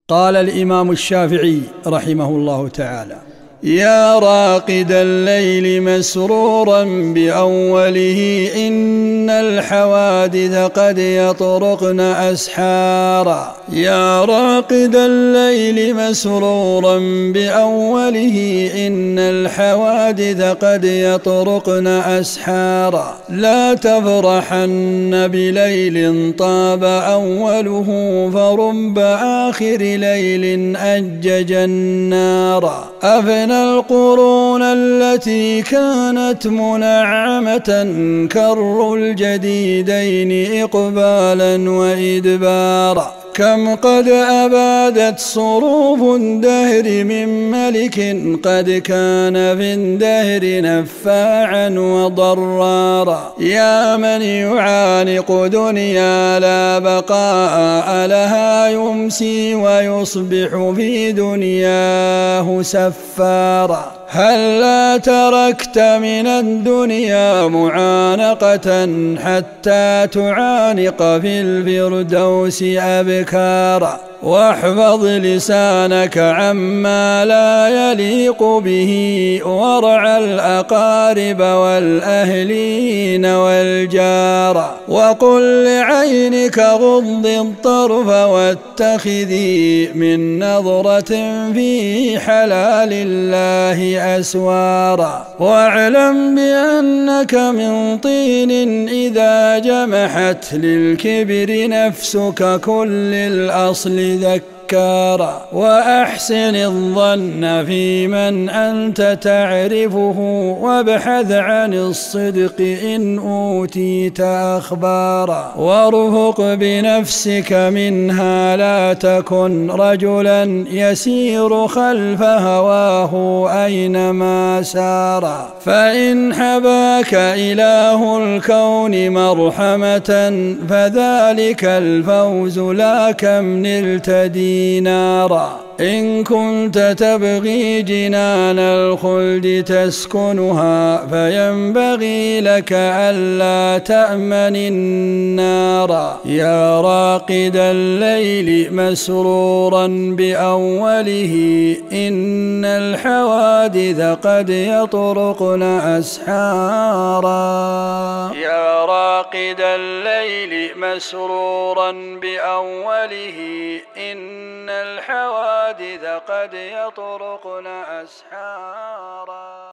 قال الإمام الشافعي رحمه الله تعالى: يا راقد الليل مسرورا بأوله، إن الحوادث قد يطرقن أسحارا. يا راقد الليل مسرورا بأوله، إن الحوادث قد يطرقن أسحارا. لا تفرحن بليل طاب أوله، فرب آخر ليل أجج النار. أفنى القرون التي كانت منعمة، كر الجديدين إقبالا وإدبارا. كم قد أبادت صروف الدهر من ملك، قد كان في الدهر نفاعا وضرارا. يا من يعانق دنيا لا بقاء لها، يمسي ويصبح في دنياه سفارا. هلا تركت من الدنيا معانقة، حتى تعانق في الفردوس أبكارا. واحفظ لسانك عما لا يليق به، وارعى الأقارب والأهلين والجار. وقل لعينك غض الطرف، واتخذي من نظرة في حلال الله أسوارا. واعلم بأنك من طين إذا جمحت، للكبر نفسك كل الأصل ذكارا. وأحسن الظن في من أنت تعرفه، وابحث عن الصدق إن أوتيت أخبارا. وارفق بنفسك منها، لا تكن رجلا يسير خلف هواه أينما سارا. فإن حباك إله الكون مرحمة، فذلك الفوز لا كم نلت دينارا. إن كنت تبغي جنان الخلد تسكنها، فينبغي لك ألا تأمن النار. يا راقد الليل مسرورا بأوله، إن الحوادث قد يطرقن أسحارا. يا راقد الليل مسرورا بأوله، إن الحوادث قد يطرقن أسحارا.